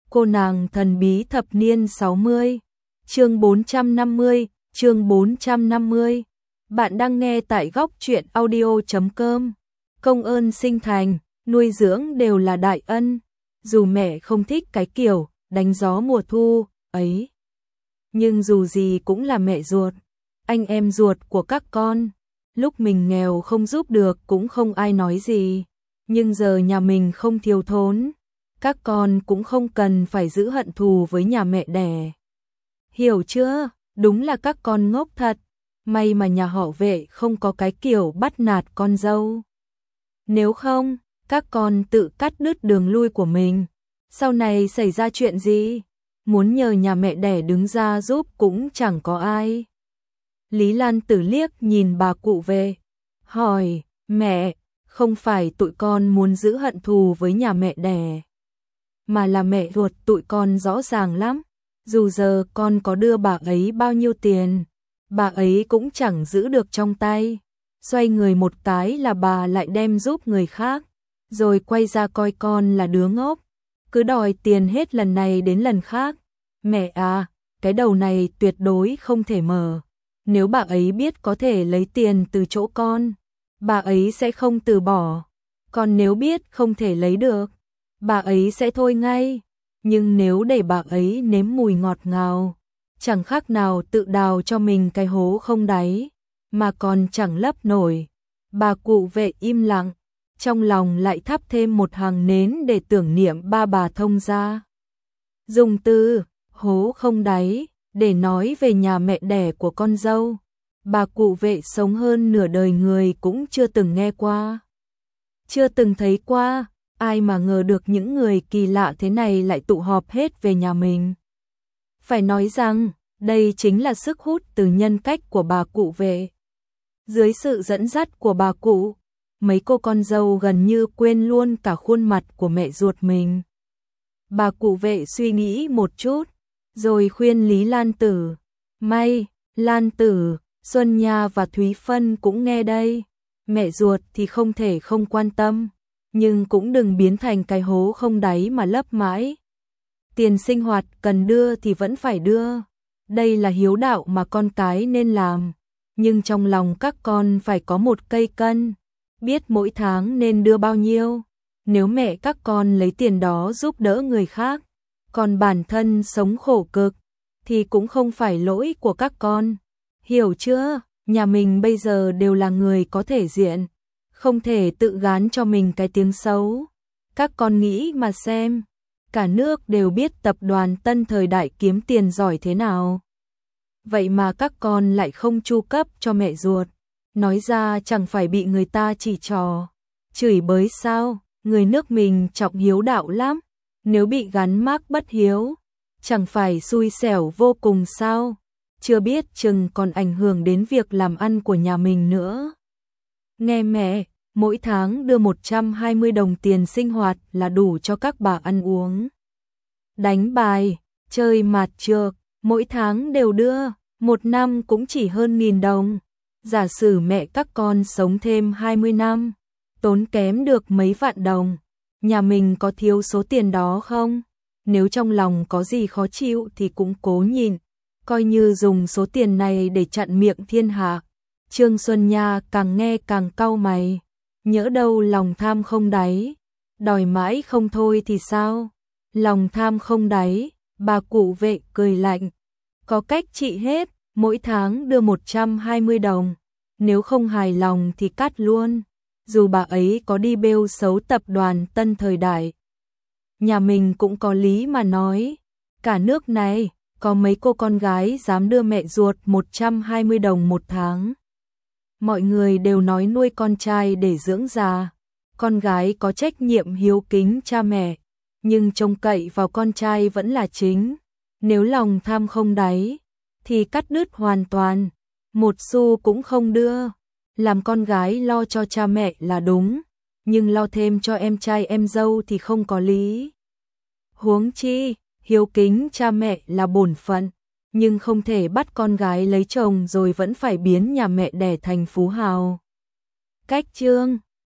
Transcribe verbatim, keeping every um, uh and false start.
Cô nàng thần bí thập niên sáu mươi, chương bốn trăm năm mươi, chương bốn trăm năm mươi. Bạn đang nghe tại góc truyện audio chấm com. Công ơn sinh thành, nuôi dưỡng đều là đại ân. Dù mẹ không thích cái kiểu đánh gió mùa thu ấy, nhưng dù gì cũng là mẹ ruột, anh em ruột của các con. Lúc mình nghèo không giúp được cũng không ai nói gì, nhưng giờ nhà mình không thiếu thốn, các con cũng không cần phải giữ hận thù với nhà mẹ đẻ. Hiểu chưa? Đúng là các con ngốc thật. May mà nhà họ Vệ không có cái kiểu bắt nạt con dâu. Nếu không, các con tự cắt đứt đường lui của mình. Sau này xảy ra chuyện gì, muốn nhờ nhà mẹ đẻ đứng ra giúp cũng chẳng có ai. Lý Lan Tử liếc nhìn bà cụ Vệ, hỏi, mẹ, không phải tụi con muốn giữ hận thù với nhà mẹ đẻ, mà là mẹ ruột tụi con rõ ràng lắm. Dù giờ con có đưa bà ấy bao nhiêu tiền, bà ấy cũng chẳng giữ được trong tay. Xoay người một cái là bà lại đem giúp người khác, rồi quay ra coi con là đứa ngốc, cứ đòi tiền hết lần này đến lần khác. Mẹ à, cái đầu này tuyệt đối không thể mở. Nếu bà ấy biết có thể lấy tiền từ chỗ con, bà ấy sẽ không từ bỏ. Còn nếu biết không thể lấy được, bà ấy sẽ thôi ngay. Nhưng nếu để bà ấy nếm mùi ngọt ngào, chẳng khác nào tự đào cho mình cái hố không đáy, mà còn chẳng lấp nổi. Bà cụ Vệ im lặng, trong lòng lại thắp thêm một hàng nến để tưởng niệm ba bà thông gia. Dùng từ hố không đáy để nói về nhà mẹ đẻ của con dâu, bà cụ Vệ sống hơn nửa đời người cũng chưa từng nghe qua, chưa từng thấy qua. Ai mà ngờ được những người kỳ lạ thế này lại tụ họp hết về nhà mình. Phải nói rằng, đây chính là sức hút từ nhân cách của bà cụ Vệ. Dưới sự dẫn dắt của bà cụ, mấy cô con dâu gần như quên luôn cả khuôn mặt của mẹ ruột mình. Bà cụ Vệ suy nghĩ một chút, rồi khuyên Lý Lan Tử, May, Lan Tử, Xuân Nha và Thúy Phân cũng nghe đây. Mẹ ruột thì không thể không quan tâm, nhưng cũng đừng biến thành cái hố không đáy mà lấp mãi. Tiền sinh hoạt cần đưa thì vẫn phải đưa. Đây là hiếu đạo mà con cái nên làm. Nhưng trong lòng các con phải có một cây cân, biết mỗi tháng nên đưa bao nhiêu. Nếu mẹ các con lấy tiền đó giúp đỡ người khác, còn bản thân sống khổ cực, thì cũng không phải lỗi của các con. Hiểu chưa? Nhà mình bây giờ đều là người có thể diện, không thể tự gán cho mình cái tiếng xấu. Các con nghĩ mà xem, cả nước đều biết tập đoàn Tân Thời Đại kiếm tiền giỏi thế nào. Vậy mà các con lại không chu cấp cho mẹ ruột. Nói ra chẳng phải bị người ta chỉ trò, chửi bới sao? Người nước mình trọng hiếu đạo lắm. Nếu bị gắn mác bất hiếu, chẳng phải xui xẻo vô cùng sao? Chưa biết chừng còn ảnh hưởng đến việc làm ăn của nhà mình nữa. Nghe mẹ, mỗi tháng đưa một trăm hai mươi đồng tiền sinh hoạt là đủ cho các bà ăn uống, đánh bài, chơi mạt trược, mỗi tháng đều đưa, một năm cũng chỉ hơn nghìn đồng. Giả sử mẹ các con sống thêm hai mươi năm, tốn kém được mấy vạn đồng, nhà mình có thiếu số tiền đó không? Nếu trong lòng có gì khó chịu thì cũng cố nhịn, coi như dùng số tiền này để chặn miệng thiên hạ. Trương Xuân Nha càng nghe càng cau mày, nhỡ đâu lòng tham không đáy, đòi mãi không thôi thì sao? Lòng tham không đáy, bà cụ Vệ cười lạnh, có cách trị hết, mỗi tháng đưa một trăm hai mươi đồng, nếu không hài lòng thì cắt luôn. Dù bà ấy có đi bêu xấu tập đoàn Tân Thời Đại, nhà mình cũng có lý mà nói. Cả nước này, có mấy cô con gái dám đưa mẹ ruột một trăm hai mươi đồng một tháng. Mọi người đều nói nuôi con trai để dưỡng già, con gái có trách nhiệm hiếu kính cha mẹ, nhưng trông cậy vào con trai vẫn là chính. Nếu lòng tham không đáy, thì cắt đứt hoàn toàn, một xu cũng không đưa. Làm con gái lo cho cha mẹ là đúng, nhưng lo thêm cho em trai em dâu thì không có lý. Huống chi, hiếu kính cha mẹ là bổn phận, nhưng không thể bắt con gái lấy chồng rồi vẫn phải biến nhà mẹ đẻ thành phú hào. Cách chương